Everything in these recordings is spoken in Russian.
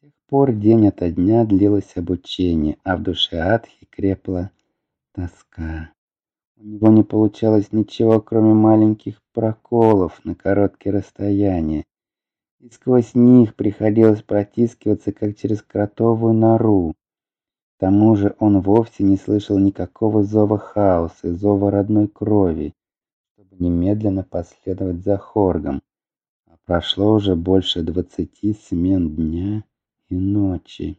С тех пор день ото дня длилось обучение, а в душе Атхи крепла тоска. У него не получалось ничего, кроме маленьких проколов на короткие расстояния, и сквозь них приходилось протискиваться, как через кротовую нору. К тому же он вовсе не слышал никакого зова хаоса и зова родной крови, чтобы немедленно последовать за Хоргом. А прошло уже больше 20 смен дня и ночи.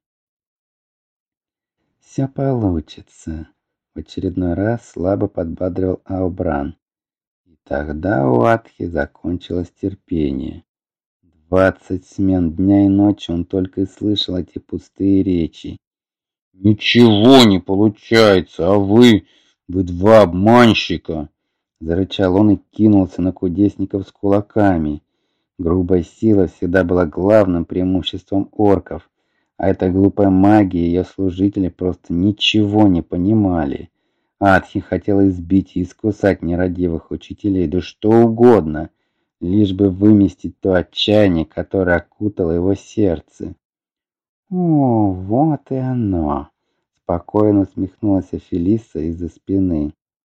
«Все получится», — в очередной раз слабо подбадривал Аубран. И тогда у Атхи закончилось терпение. 20 смен дня и ночи он только и слышал эти пустые речи. «Ничего не получается, а вы два обманщика!» Зарычал он и кинулся на кудесников с кулаками. Грубая сила всегда была главным преимуществом орков, а эта глупая магия и ее служители просто ничего не понимали. Атхи хотел избить и искусать нерадивых учителей, да что угодно, лишь бы выместить то отчаяние, которое окутало его сердце. «О, вот и оно!» — спокойно усмехнулась Фелиса из-за спины.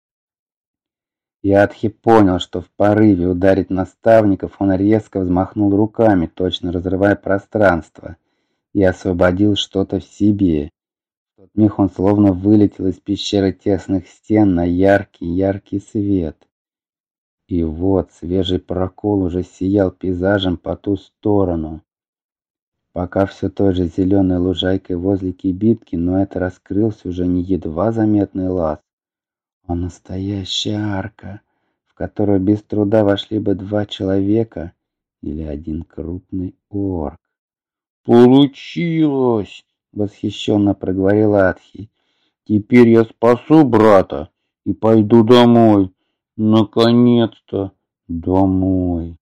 И Атхи понял, что в порыве ударить наставников он резко взмахнул руками, точно разрывая пространство, и освободил что-то в себе. В тот миг он словно вылетел из пещеры тесных стен на яркий свет. И вот свежий прокол уже сиял пейзажем по ту сторону. Пока все той же зеленой лужайкой возле кибитки, но это раскрылся уже не едва заметный лаз, а настоящая арка, в которую без труда вошли бы 2 человека или один крупный орк. «Получилось!» — восхищенно проговорил Атхи. «Теперь я спасу брата и пойду домой. Наконец-то домой!»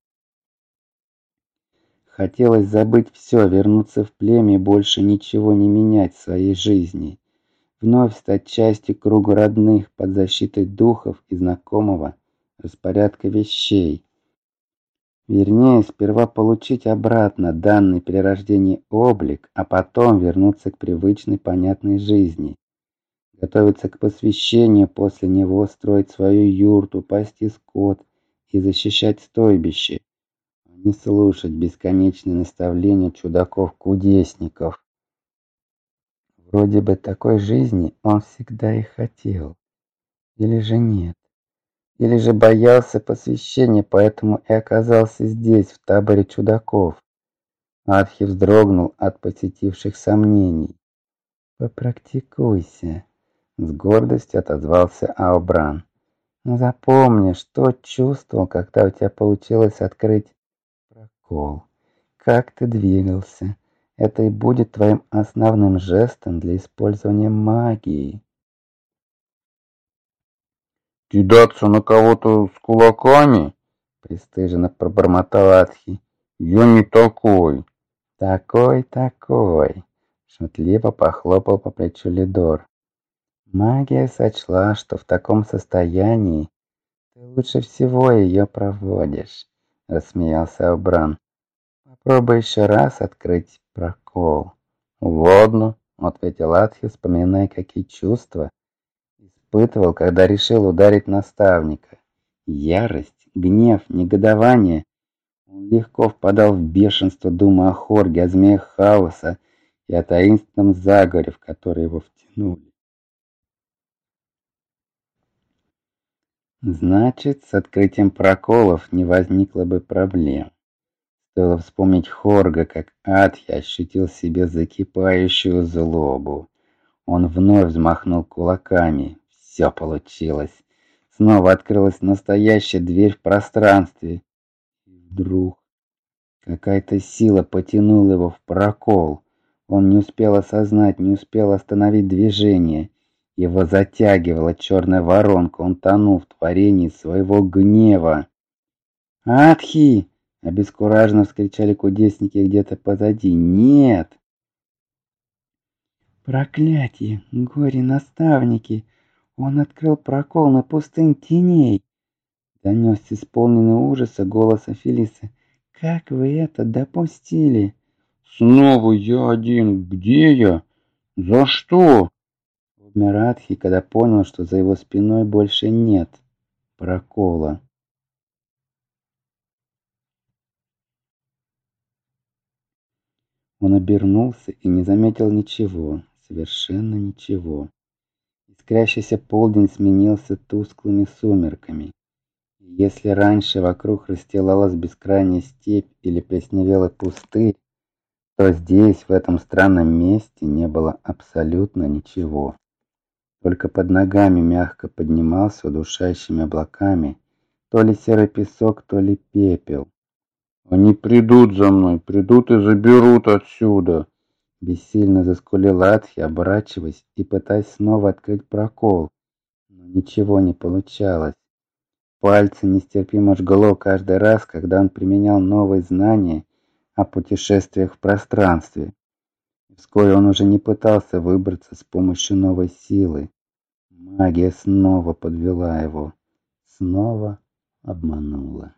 Хотелось забыть все, вернуться в племя и больше ничего не менять в своей жизни. Вновь стать частью круга родных под защитой духов и знакомого распорядка вещей. Вернее, сперва получить обратно данный при рождении облик, а потом вернуться к привычной понятной жизни. Готовиться к посвящению, после него строить свою юрту, пасти скот и защищать стойбище. Не слушать бесконечные наставления чудаков-кудесников. Вроде бы такой жизни он всегда и хотел. Или же нет? Или же боялся посвящения, поэтому и оказался здесь, в таборе чудаков. Атхи вздрогнул от посетивших сомнений. «Попрактикуйся», — с гордостью отозвался Аубран. «Но запомни, что чувствовал, когда у тебя получилось открыть прокол. Как ты двигался. Это и будет твоим основным жестом для использования магии». «Кидаться на кого-то с кулаками?» — пристыженно пробормотал Атхи. «Я не такой». «Такой», — шутливо похлопал по плечу Лидор. «Магия сочла, что в таком состоянии ты лучше всего ее проводишь», — рассмеялся Обран. «Попробуй еще раз открыть прокол». «Ладно», — ответил Атхи, вспоминая, какие чувства испытывал, когда решил ударить наставника. Ярость, гнев, негодование. Он легко впадал в бешенство, думая о Хорге, о змеях хаоса и о таинственном заговоре, в который его втянули. Значит, с открытием проколов не возникло бы проблем. Стоило вспомнить Хорга, как Атхи ощутил в себе закипающую злобу. Он вновь взмахнул кулаками. Все получилось. Снова открылась настоящая дверь в пространстве. И вдруг какая-то сила потянула его в прокол. Он не успел осознать, не успел остановить движение. Его затягивала черная воронка. Он тонул в творении своего гнева. «Атхи!» — обескураженно вскричали кудесники где-то позади. «Нет!» «Проклятие! Горе-наставники! Он открыл прокол на пустынь теней!» Донесся исполненный ужаса голос Фелисы. «Как вы это допустили?» Снова я один. Где я? За что? Умер Радхи, когда понял, что за его спиной больше нет прокола. Он обернулся и не заметил ничего, совершенно ничего. Искрящийся полдень сменился тусклыми сумерками. И если раньше вокруг расстилалась бескрайняя степь или плесневелый пустырь, то здесь, в этом странном месте, не было абсолютно ничего. Только под ногами мягко поднимался удушающими облаками то ли серый песок, то ли пепел. Они придут за мной, придут и заберут отсюда. Бессильно заскулил Атхи, оборачиваясь и пытаясь снова открыть прокол, но ничего не получалось. Пальцы нестерпимо жгло каждый раз, когда он применял новые знания о путешествиях в пространстве. Вскоре он уже не пытался выбраться с помощью новой силы. Магия снова подвела его, снова обманула.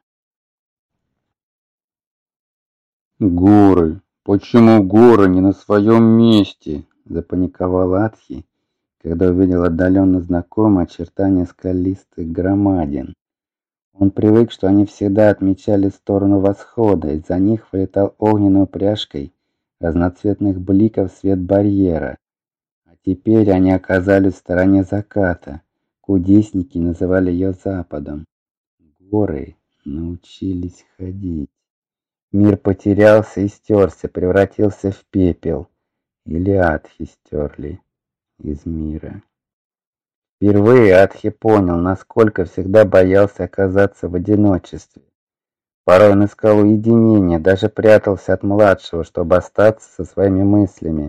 Горы. Почему горы не на своем месте? Запаниковал Атхи, когда увидел отдаленно знакомые очертания скалистых громадин. Он привык, что они всегда отмечали сторону восхода, из-за них вылетал огненной упряжкой разноцветных бликов свет барьера. А теперь они оказались в стороне заката. Кудесники называли ее западом. Горы научились ходить. Мир потерялся и стерся, превратился в пепел. Или Атхи стерли из мира. Впервые Атхи понял, насколько всегда боялся оказаться в одиночестве. Порой он искал уединения, даже прятался от младшего, чтобы остаться со своими мыслями.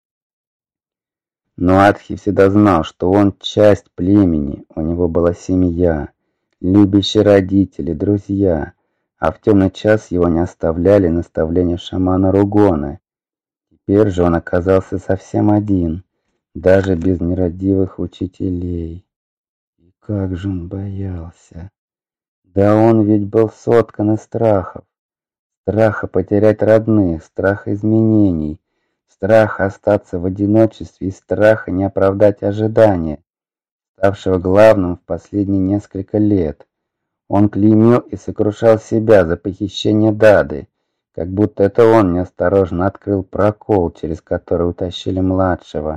Но Атхи всегда знал, что он часть племени, у него была семья, любящие родители, друзья, а в темный час его не оставляли наставления шамана Ругона. Теперь же он оказался совсем один, даже без нерадивых учителей. И как же он боялся! Да он ведь был соткан из страхов. Страха потерять родных, страха изменений, страха остаться в одиночестве и страха не оправдать ожидания, ставшего главным в последние несколько лет. Он клеймил и сокрушал себя за похищение Дады, как будто это он неосторожно открыл прокол, через который утащили младшего.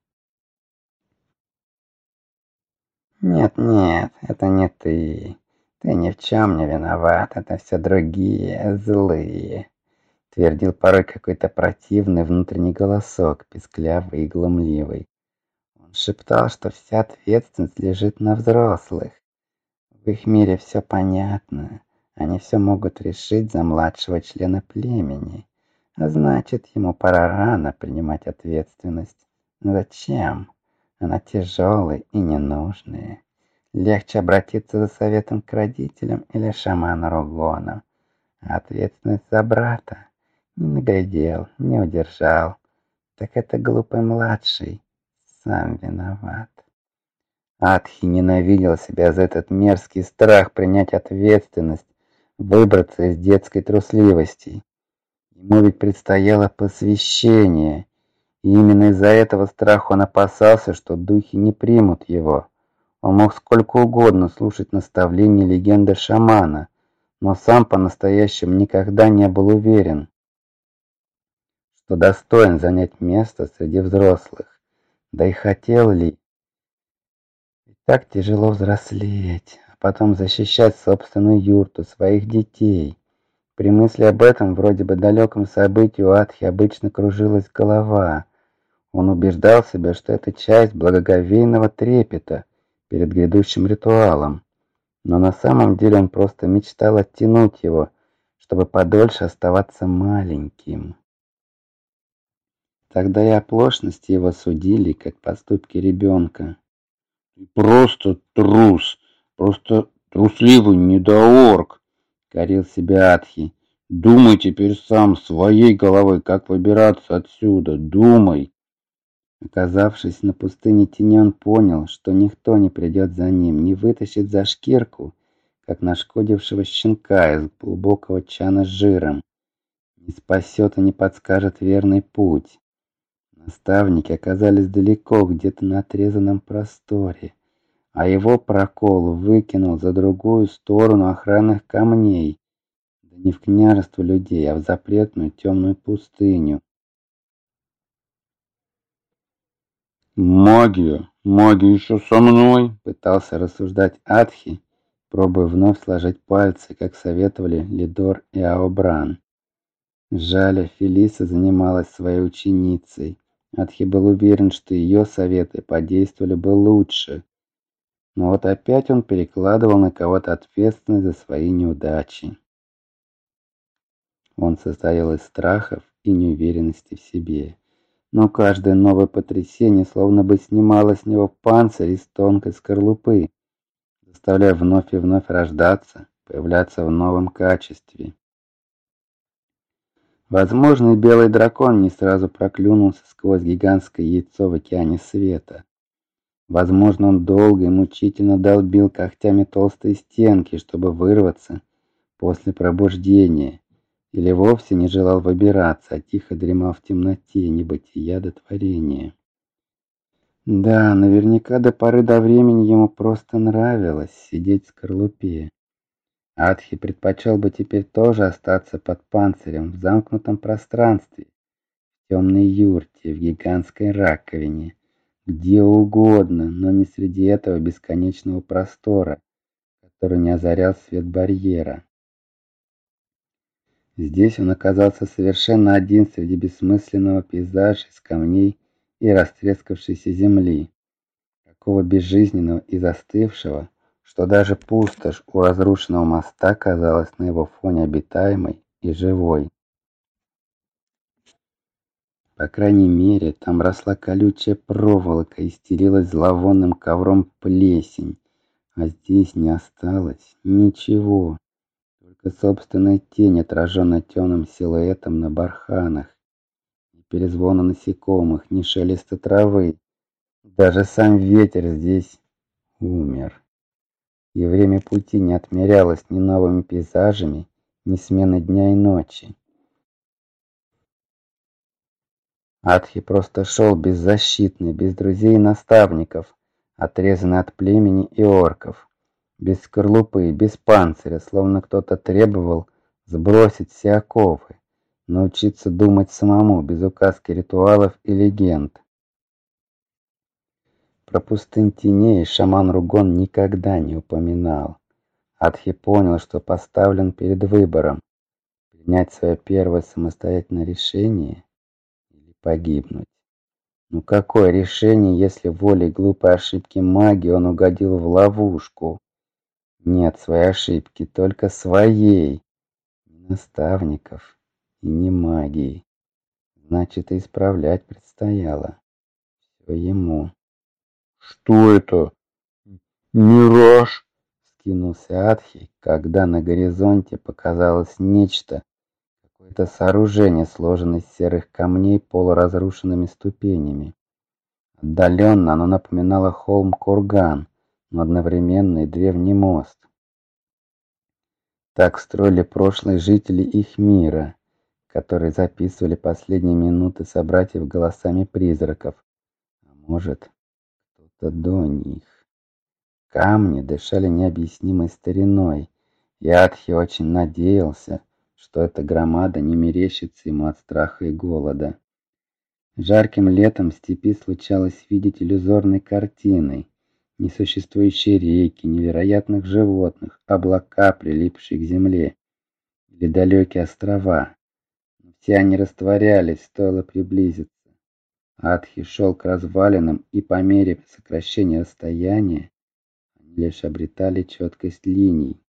«Нет, это не ты. Ты ни в чем не виноват, это все другие, злые», — твердил порой какой-то противный внутренний голосок, песклявый и глумливый. Он шептал, что вся ответственность лежит на взрослых. В их мире все понятно. Они все могут решить за младшего члена племени. А значит, ему пора рано принимать ответственность. Зачем? Она тяжелая и ненужная. Легче обратиться за советом к родителям или шаману Ругону. А ответственность за брата. Не наглядел, не удержал. Так это глупый младший. Сам виноват. Атхи ненавидел себя за этот мерзкий страх принять ответственность, выбраться из детской трусливости. Ему ведь предстояло посвящение, и именно из-за этого страха он опасался, что духи не примут его. Он мог сколько угодно слушать наставления легенды шамана, но сам по-настоящему никогда не был уверен, что достоин занять место среди взрослых. Да и хотел ли? Ведь так тяжело взрослеть, а потом защищать собственную юрту, своих детей. При мысли об этом, вроде бы далеком событии, у Атхи обычно кружилась голова. Он убеждал себя, что это часть благоговейного трепета перед грядущим ритуалом. Но на самом деле он просто мечтал оттянуть его, чтобы подольше оставаться маленьким. Тогда и оплошности его судили, как поступки ребенка. Просто трус, просто трусливый недоорк, Корил себя Атхи. думай теперь сам своей головой, как выбираться отсюда, думай. Оказавшись на пустыне тени, он понял, что никто не придет за ним, не вытащит за шкирку, как нашкодившего щенка из глубокого чана с жиром. не спасет и не подскажет верный путь. Наставники оказались далеко, где-то на отрезанном просторе, а его прокол выкинул за другую сторону охранных камней, да не в княжество людей, а в запретную темную пустыню. «Магия! Магия еще со мной!» — пытался рассуждать Атхи, пробуя вновь сложить пальцы, как советовали Лидор и Аобран. Жаль, Фелиса занималась своей ученицей. Атхи был уверен, что ее советы подействовали бы лучше. Но вот опять он перекладывал на кого-то ответственность за свои неудачи. Он состоял из страхов и неуверенности в себе. Но каждое новое потрясение словно бы снимало с него панцирь из тонкой скорлупы, заставляя вновь и вновь рождаться, появляться в новом качестве. Возможно, и белый дракон не сразу проклюнулся сквозь гигантское яйцо в океане света. Возможно, он долго и мучительно долбил когтями толстые стенки, чтобы вырваться после пробуждения, или вовсе не желал выбираться, а тихо дремал в темноте небытия до творения. Да, наверняка до поры до времени ему просто нравилось сидеть в скорлупе. Атхи предпочел бы теперь тоже остаться под панцирем в замкнутом пространстве, в темной юрте, в гигантской раковине, где угодно, но не среди этого бесконечного простора, который не озарял свет барьера. Здесь он оказался совершенно один среди бессмысленного пейзажа из камней и растрескавшейся земли, такого безжизненного и застывшего, что даже пустошь у разрушенного моста казалась на его фоне обитаемой и живой. По крайней мере, там росла колючая проволока и стелилась зловонным ковром плесень, а здесь не осталось ничего, только собственная тень, отраженная темным силуэтом на барханах, ни перезвона насекомых, ни шелеста травы, даже сам ветер здесь умер. И время пути не отмерялось ни новыми пейзажами, ни сменой дня и ночи. Атхи просто шел беззащитный, без друзей и наставников, отрезанный от племени и орков, без скорлупы, без панциря, словно кто-то требовал сбросить все оковы, научиться думать самому, без указки ритуалов и легенд. Про пустынь теней шаман Ругон никогда не упоминал. Атхи понял, что поставлен перед выбором: принять свое первое самостоятельное решение или погибнуть. Ну какое решение, если волей глупой ошибки магии он угодил в ловушку? Нет своей ошибки, только своей. Ни наставников и ни магии. Значит, и исправлять предстояло. Все ему. «Что это? Мираж?» — скинулся Атхи, когда на горизонте показалось нечто, какое-то сооружение, сложенное из серых камней полуразрушенными ступенями. Отдаленно оно напоминало холм-курган, но одновременно и древний мост. Так строили прошлые жители их мира, которые записывали последние минуты собратьев голосами призраков. А может, кто-то до них. Камни дышали необъяснимой стариной, и Атхи очень надеялся, что эта громада не мерещится ему от страха и голода. Жарким летом в степи случалось видеть иллюзорной картиной: несуществующие реки, невероятных животных, облака, прилипшие к земле, или далекие острова. Но все они растворялись, стоило приблизиться. Атхи шел к развалинам, и по мере сокращения расстояния они лишь обретали четкость линий.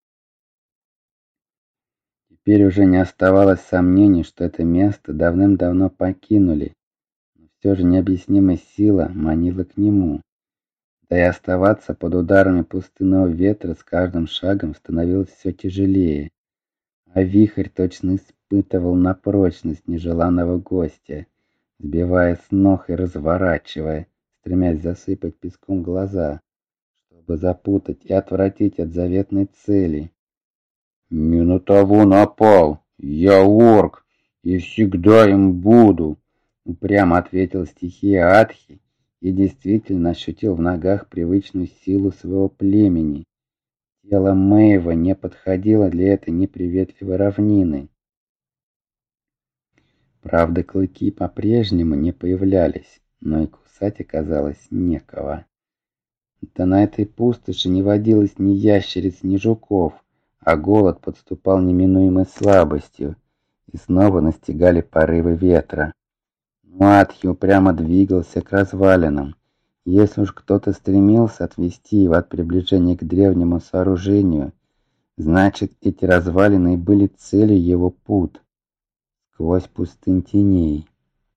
Теперь уже не оставалось сомнений, что это место давным-давно покинули, но все же необъяснимая сила манила к нему. Да и оставаться под ударами пустынного ветра с каждым шагом становилось все тяжелее, а вихрь точно испытывал на прочность нежеланного гостя, сбивая с ног и разворачивая, стремясь засыпать песком глаза, чтобы запутать и отвратить от заветной цели. «Не на того напал! Я орк! «И всегда им буду», — упрямо ответил стихия Атхи и действительно ощутил в ногах привычную силу своего племени. Тело Мэйва не подходило для этой неприветливой равнины. Правда, клыки по-прежнему не появлялись, но и кусать оказалось некого. Да на этой пустоши не водилось ни ящериц, ни жуков, а голод подступал неминуемой слабостью, и снова настигали порывы ветра. Но Атхи упрямо двигался к развалинам. Если уж кто-то стремился отвести его от приближения к древнему сооружению, значит, эти развалины и были целью его пут сквозь пустынь теней.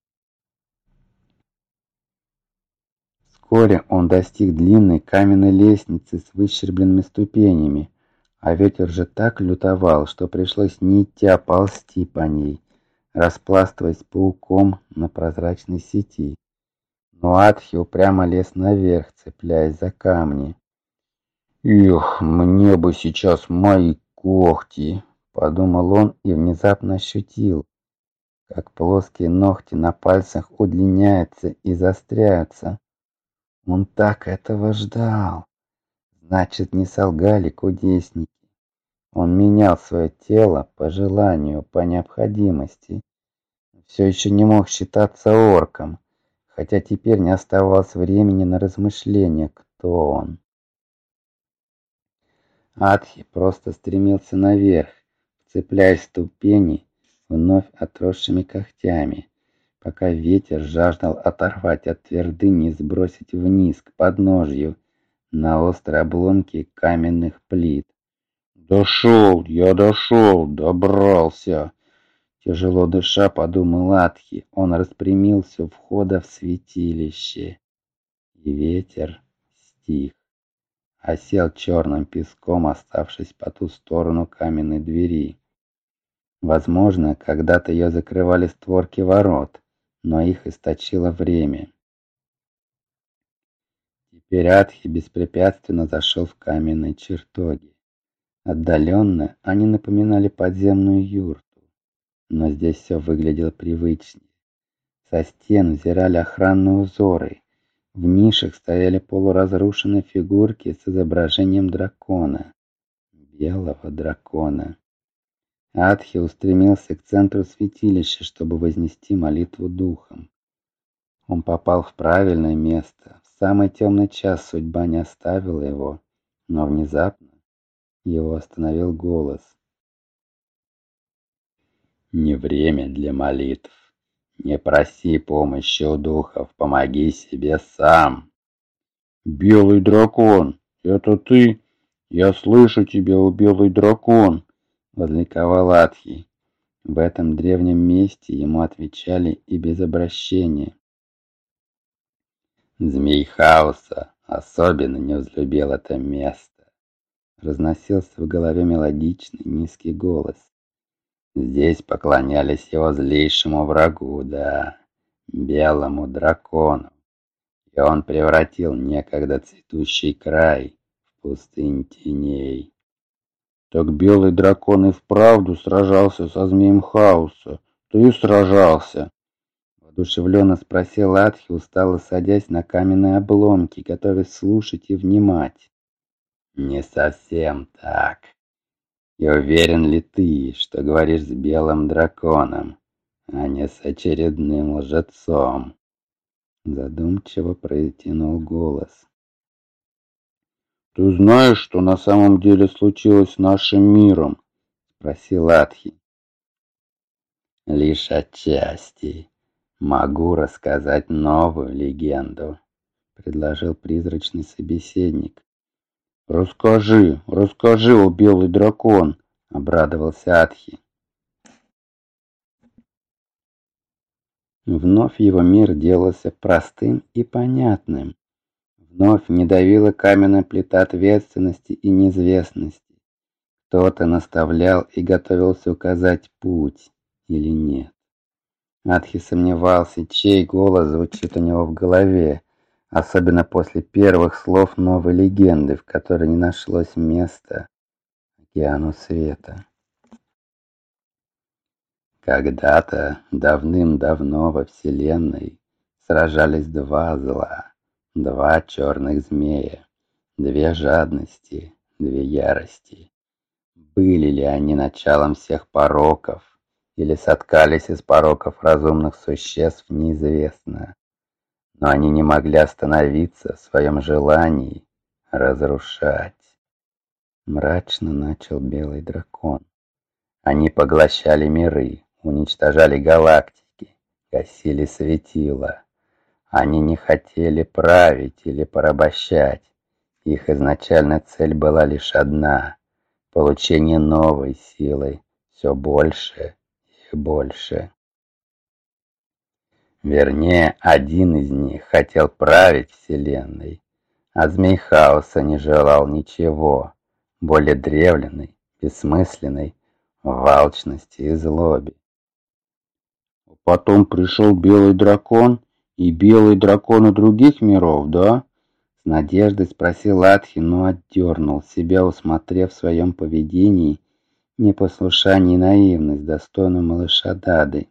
Вскоре он достиг длинной каменной лестницы с выщербленными ступенями, а ветер же так лютовал, что пришлось не идти, а ползти по ней, распластываясь пауком на прозрачной сети. Но Атхи упрямо лез наверх, цепляясь за камни. «Эх, мне бы сейчас мои когти!» — подумал он и внезапно ощутил, как плоские ногти на пальцах удлиняются и заостряются. Он так этого ждал. Значит, не солгали кудесники. Он менял свое тело по желанию, по необходимости. Все еще не мог считаться орком, хотя теперь не оставалось времени на размышления, кто он. Атхи просто стремился наверх, цепляясь в ступени вновь отросшими когтями, пока ветер жаждал оторвать от твердыни и сбросить вниз к подножью на острые обломки каменных плит. «Дошел, я дошел, добрался!» Тяжело дыша, подумал Атхи, он распрямился у входа в святилище, и ветер стих, осел черным песком, оставшись по ту сторону каменной двери. Возможно, когда-то ее закрывали створки ворот, но их источило время. Теперь Атхи беспрепятственно зашел в каменные чертоги. Отдаленно они напоминали подземную юрту, но здесь все выглядело привычнее. Со стен взирали охранные узоры, в нишах стояли полуразрушенные фигурки с изображением дракона, белого дракона. Атхи устремился к центру святилища, чтобы вознести молитву духом. Он попал в правильное место. В самый темный час судьба не оставила его, но внезапно его остановил голос. «Не время для молитв. Не проси помощи у духов, помоги себе сам». «Белый дракон, это ты? Я слышу тебя, о белый дракон!» — возликовал Атхи. В этом древнем месте ему отвечали и без обращения. «Змей хаоса особенно не взлюбил это место», — разносился в голове мелодичный низкий голос. «Здесь поклонялись его злейшему врагу, да, белому дракону, и он превратил некогда цветущий край в пустынь теней». «Так белый дракон и вправду сражался со змеем хаоса? Ты сражался?» Воодушевленно спросил Атхи, устало садясь на каменные обломки, готовясь слушать и внимать. «Не совсем так. И уверен ли ты, что говоришь с белым драконом, а не с очередным лжецом?» Задумчиво протянул голос. «Ты знаешь, что на самом деле случилось с нашим миром?» — спросил Атхи. «Лишь отчасти. Могу рассказать новую легенду», — предложил призрачный собеседник. «Расскажи, о белый дракон!» — обрадовался Атхи. Вновь его мир делался простым и понятным. Вновь не давила каменная плита ответственности и неизвестности. Кто-то наставлял и готовился указать путь или нет. Атхи сомневался, чей голос звучит у него в голове, особенно после первых слов новой легенды, в которой не нашлось места океану света. Когда-то, давным-давно во Вселенной сражались два зла, два черных змея, две жадности, две ярости. Были ли они началом всех пороков, или соткались из пороков разумных существ, неизвестно. Но они не могли остановиться в своем желании разрушать. Мрачно начал Белый дракон. Они поглощали миры, уничтожали галактики, гасили светила. Они не хотели править или порабощать. Их изначальная цель была лишь одна — получение новой силы, все больше и больше. Вернее, один из них хотел править Вселенной, а Змей Хаоса не желал ничего, более древленной, бессмысленной, в алчности и злобе. Потом пришел Белый дракон и Белые драконы других миров, да? С надеждой спросил Атхи, но отдернул себя, усмотрев в своем поведении непослушание и наивность, достойную малыша Дады.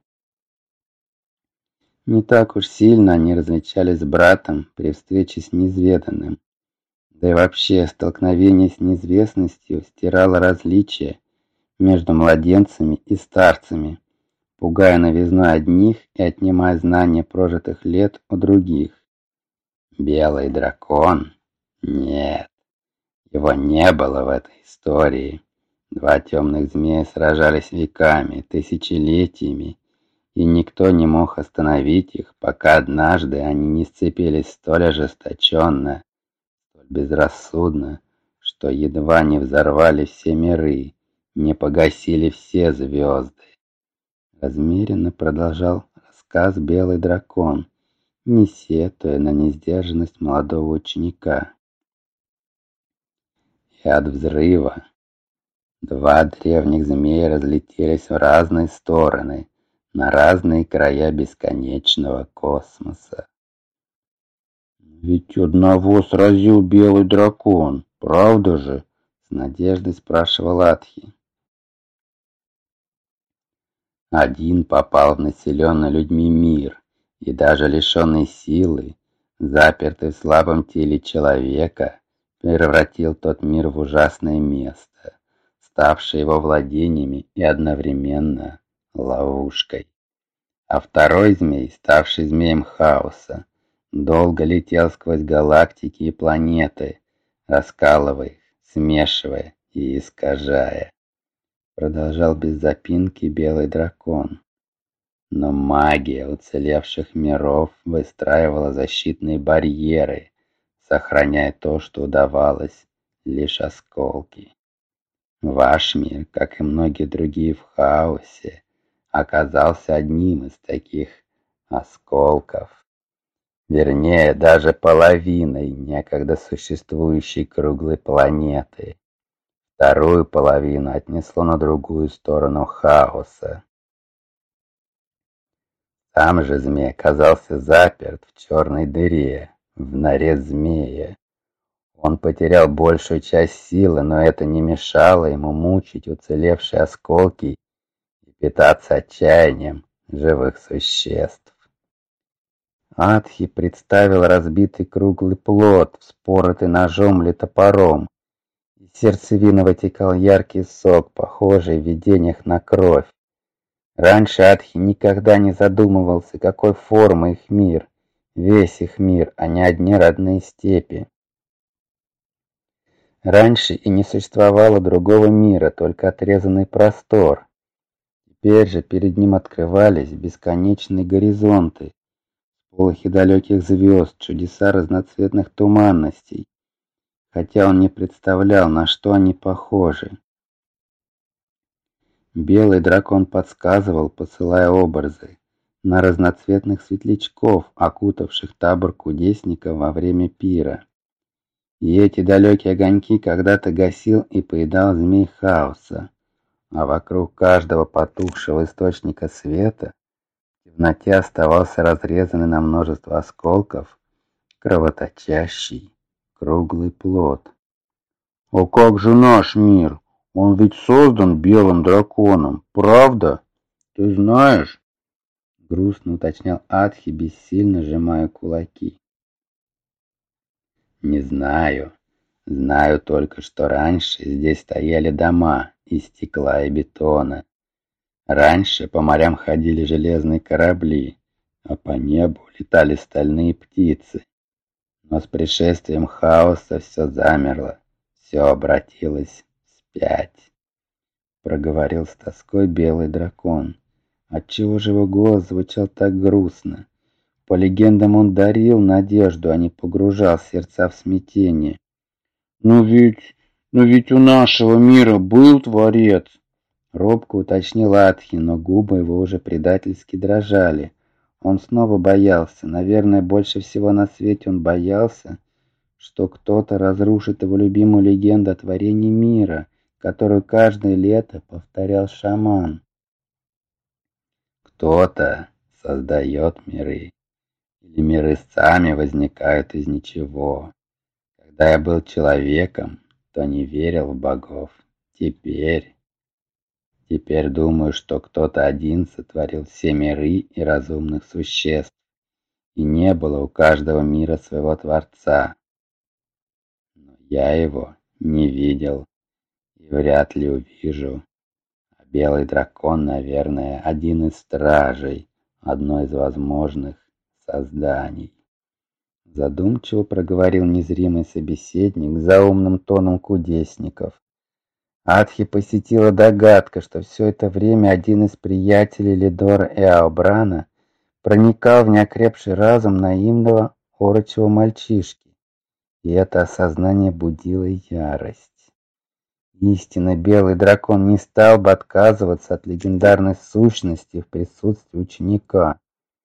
Не так уж сильно они различались с братом при встрече с неизведанным. Да и вообще, столкновение с неизвестностью стирало различия между младенцами и старцами, пугая новизной одних и отнимая знания прожитых лет у других. Белый дракон? Нет, его не было в этой истории. Два темных змея сражались веками, тысячелетиями, и никто не мог остановить их, пока однажды они не сцепились столь ожесточенно, столь безрассудно, что едва не взорвали все миры, не погасили все звезды. Размеренно продолжал рассказ Белый дракон, не сетуя на несдержанность молодого ученика. И от взрыва два древних змея разлетелись в разные стороны, на разные края бесконечного космоса. «Ведь одного сразил Белый дракон, правда же?» — с надеждой спрашивал Атхи. Один попал в населенный людьми мир, и даже лишенный силы, запертый в слабом теле человека, превратил тот мир в ужасное место, ставшее его владениями и одновременно ловушкой. А второй змей, ставший змеем хаоса, долго летел сквозь галактики и планеты, раскалывая их, смешивая и искажая. Продолжал без запинки Белый дракон. Но магия уцелевших миров выстраивала защитные барьеры, сохраняя то, что удавалось, лишь осколки. Ваш мир, как и многие другие в хаосе, оказался одним из таких осколков. Вернее, даже половиной некогда существующей круглой планеты. Вторую половину отнесло на другую сторону хаоса. Сам же змей оказался заперт в черной дыре, в норе змея. Он потерял большую часть силы, но это не мешало ему мучить уцелевшие осколки и питаться отчаянием живых существ. Атхи представил разбитый круглый плод, вспоротый ножом или топором. Из сердцевины вытекал яркий сок, похожий в видениях на кровь. Раньше Атхи никогда не задумывался, какой формы их мир, весь их мир, а не одни родные степи. Раньше и не существовало другого мира, только отрезанный простор. Теперь же перед ним открывались бесконечные горизонты, сполохи далеких звезд, чудеса разноцветных туманностей, хотя он не представлял, на что они похожи. Белый дракон подсказывал, посылая образы, на разноцветных светлячков, окутавших табор кудесников во время пира. И эти далекие огоньки когда-то гасил и поедал змей хаоса, а вокруг каждого потухшего источника света в темноте оставался разрезанный на множество осколков кровоточащий круглый плод. «А как же наш мир? Он ведь создан белым драконом, правда?» ты знаешь?» Грустно уточнял Атхи, бессильно сжимая кулаки. «Не знаю. Знаю только, что раньше здесь стояли дома из стекла и бетона. Раньше по морям ходили железные корабли, а по небу летали стальные птицы. Но с пришествием хаоса все замерло, все обратилось вспять», — проговорил с тоской белый дракон. Отчего же его голос звучал так грустно? По легендам, он дарил надежду, а не погружал сердца в смятение. «Но ведь у нашего мира был Творец!» Робко уточнил Атхи, но губы его уже предательски дрожали. Он снова боялся. Наверное, больше всего на свете он боялся, что кто-то разрушит его любимую легенду о творении мира, которую каждое лето повторял шаман. Кто-то создает миры, или миры сами возникают из ничего. Когда я был человеком, то не верил в богов. Теперь думаю, что кто-то один сотворил все миры и разумных существ, и не было у каждого мира своего Творца. Но я его не видел и вряд ли увижу. А белый дракон, наверное, один из стражей, одно из возможных созданий. Задумчиво проговорил незримый собеседник за умным тоном кудесников. Атхи посетила догадка, что все это время один из приятелей Лидора и Аобрана проникал в неокрепший разум наивного орочего мальчишки, и это осознание будило ярость. Истинно, белый дракон не стал бы отказываться от легендарной сущности в присутствии ученика.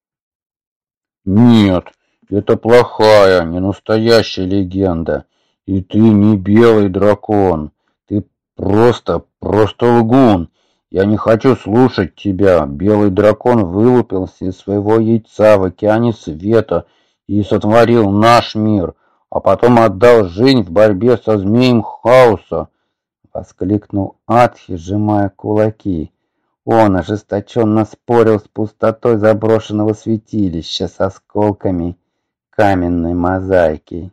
«Нет, это плохая, не настоящая легенда, и ты не белый дракон, ты просто лгун. Я не хочу слушать тебя. Белый дракон вылупился из своего яйца в океане света и сотворил наш мир, а потом отдал жизнь в борьбе со змеем хаоса», — воскликнул Атхи, сжимая кулаки. Он ожесточенно спорил с пустотой заброшенного святилища с осколками каменной мозаики.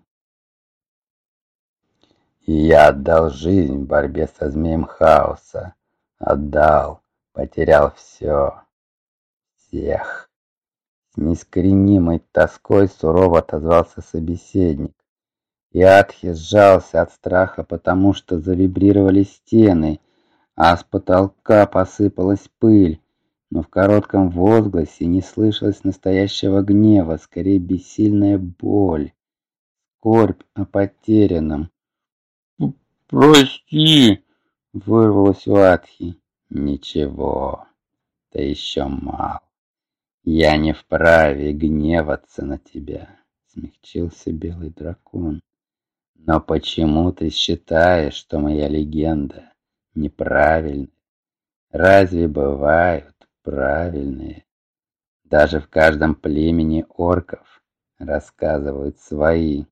«И я отдал жизнь в борьбе со змеем хаоса. Отдал, потерял все, всех». С неискоренимой тоской сурово отозвался собеседник. И Атхи сжался от страха, потому что завибрировали стены, а с потолка посыпалась пыль, но в коротком возгласе не слышалось настоящего гнева, скорее бессильная боль, скорбь о потерянном. «Прости!» — вырвалось у Атхи. «Ничего, ты еще мал. Я не вправе гневаться на тебя», — смягчился белый дракон. «Но почему ты считаешь, что моя легенда неправильная? Разве бывают правильные? Даже в каждом племени орков рассказывают свои».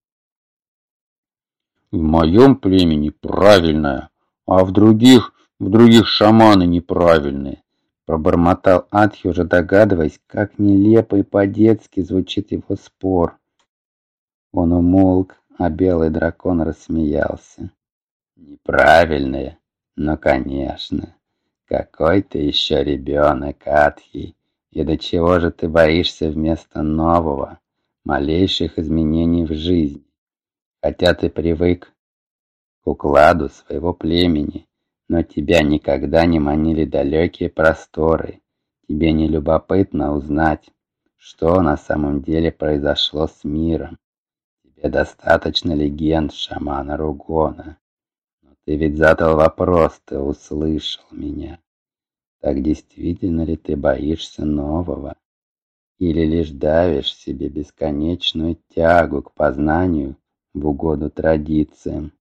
«В моем племени правильная, а в других шаманы неправильные», — пробормотал Атхи, уже догадываясь, как нелепо и по-детски звучит его спор. Он умолк, а белый дракон рассмеялся. «Неправильные? Ну, конечно. Какой ты еще ребенок, Атхи, и до чего же ты боишься вместо нового, малейших изменений в жизни? Хотя ты привык к укладу своего племени, но тебя никогда не манили далекие просторы. Тебе не любопытно узнать, что на самом деле произошло с миром. Тебе достаточно легенд шамана Ругона. Но ты ведь задал вопрос, ты услышал меня. Так действительно ли ты боишься нового? Или лишь давишь себе бесконечную тягу к познанию в угоду традициям?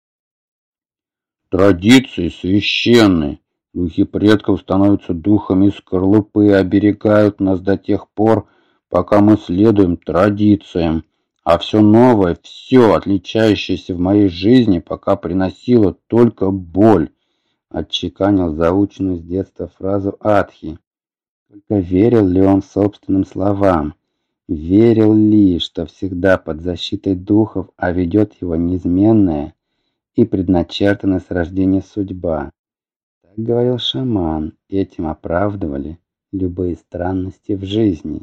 «Традиции священны. Духи предков становятся духами скорлупы и оберегают нас до тех пор, пока мы следуем традициям. А все новое, все отличающееся в моей жизни, пока приносило только боль», — отчеканил заученную с детства фразу Атхи. Только верил ли он собственным словам? Верил ли, что всегда под защитой духов, а ведет его неизменная и предначертанная с рождения судьба? Так говорил шаман, этим оправдывали любые странности в жизни.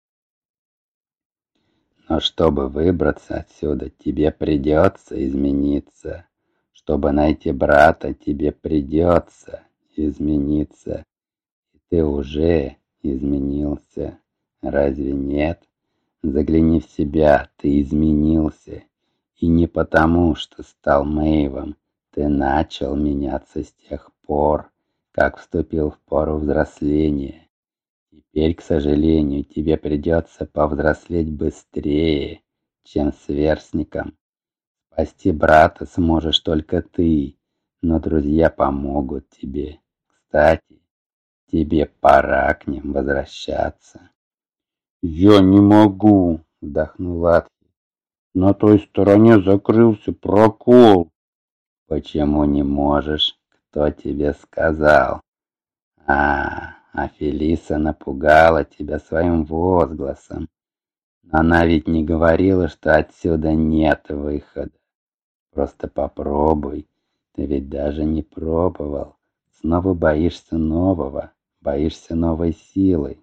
Но чтобы выбраться отсюда, тебе придется измениться. Чтобы найти брата, тебе придется измениться. И ты уже изменился. Разве нет? Загляни в себя, ты изменился. И не потому, что стал Мэйвом. Ты начал меняться с тех пор, как вступил в пору взросления. Теперь, к сожалению, тебе придется повзрослеть быстрее, чем сверстникам. Спасти брата сможешь только ты, но друзья помогут тебе. Кстати, тебе пора к ним возвращаться. «Я не могу», — вздохнул Атхи. «На той стороне закрылся прокол». «Почему не можешь? Кто тебе сказал?» А Фелиса напугала тебя своим возгласом. Но она ведь не говорила, что отсюда нет выхода. Просто попробуй. Ты ведь даже не пробовал. Снова боишься нового, боишься новой силы.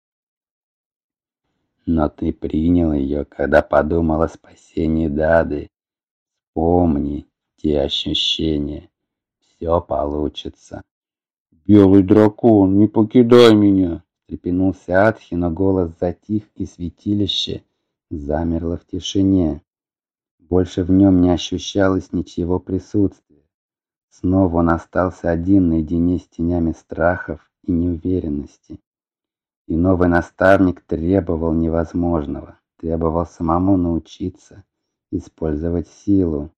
Но ты принял ее, когда подумал о спасении Дады. Помни те ощущения. Все получится. «Белый дракон, не покидай меня!» Встрепенулся Атхи, но голос затих, и святилище замерло в тишине. Больше в нем не ощущалось ничего присутствия. Снова он остался один наедине с тенями страхов и неуверенности. И новый наставник требовал невозможного, требовал самому научиться использовать силу.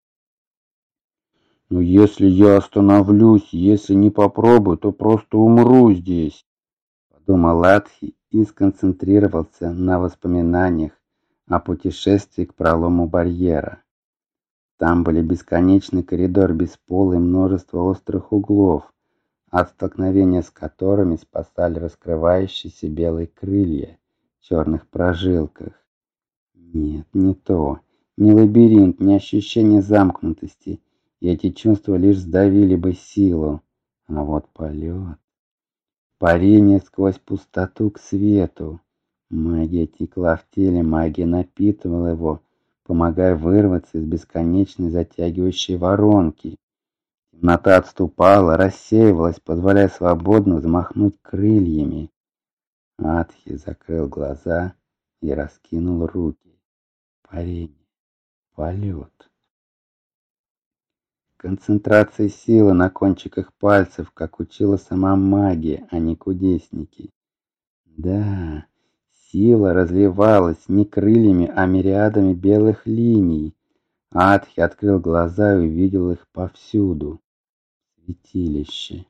«Но если я остановлюсь, если не попробую, то просто умру здесь», — подумал Атхи и сконцентрировался на воспоминаниях о путешествии к пролому барьера. Там были бесконечный коридор без пола и множество острых углов, от столкновения с которыми спасали раскрывающиеся белые крылья в черных прожилках. Нет, не то. Ни лабиринт, ни ощущение замкнутости. И эти чувства лишь сдавили бы силу. А вот полет. Парение сквозь пустоту к свету. Магия текла в теле, магия напитывала его, помогая вырваться из бесконечной затягивающей воронки. Темнота отступала, рассеивалась, позволяя свободно взмахнуть крыльями. Атхи закрыл глаза и раскинул руки. Парение, полет. Концентрация силы на кончиках пальцев, как учила сама магия, а не кудесники. Да, сила разливалась не крыльями, а мириадами белых линий. Атхи открыл глаза и увидел их повсюду. Святилище.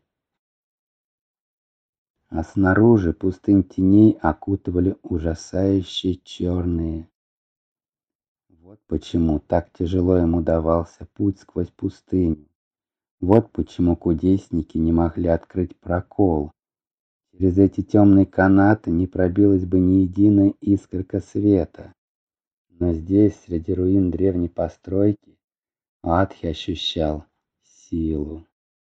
А снаружи пустынь теней окутывали ужасающие черные. Вот почему так тяжело ему давался путь сквозь пустыню. Вот почему кудесники не могли открыть прокол. Через эти темные канаты не пробилась бы ни единая искорка света. Но здесь, среди руин древней постройки, Атхи ощущал силу.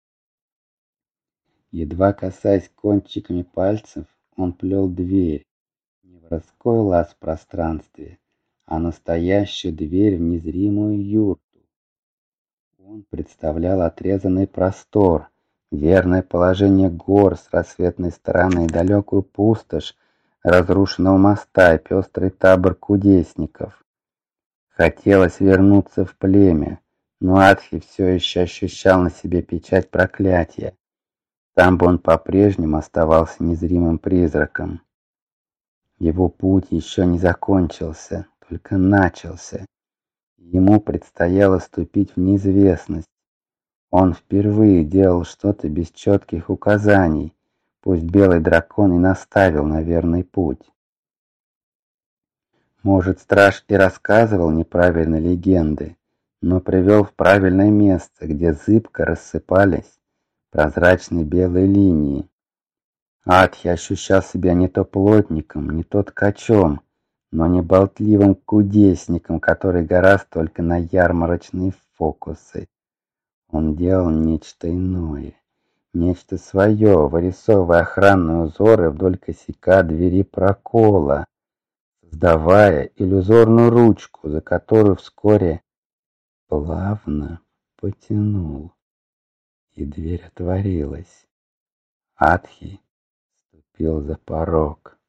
Едва касаясь кончиками пальцев, он плел дверь. Не воровской лаз в пространстве, а настоящую дверь в незримую юрту. Он представлял отрезанный простор, верное положение гор с рассветной стороны и далекую пустошь разрушенного моста и пестрый табор кудесников. Хотелось вернуться в племя, но Атхи все еще ощущал на себе печать проклятия. Там бы он по-прежнему оставался незримым призраком. Его путь еще не закончился, только начался. Ему предстояло ступить в неизвестность. Он впервые делал что-то без четких указаний, пусть белый дракон и наставил на верный путь. Может, страж и рассказывал неправильные легенды, но привел в правильное место, где зыбко рассыпались прозрачные белые линии. Атхи ощущал себя не то плотником, не то ткачом, но не болтливым кудесником, который гораст только на ярмарочные фокусы. Он делал нечто иное, нечто свое, вырисовывая охранные узоры вдоль косяка двери прокола, создавая иллюзорную ручку, за которую вскоре плавно потянул, и дверь отворилась. Атхи ступил за порог.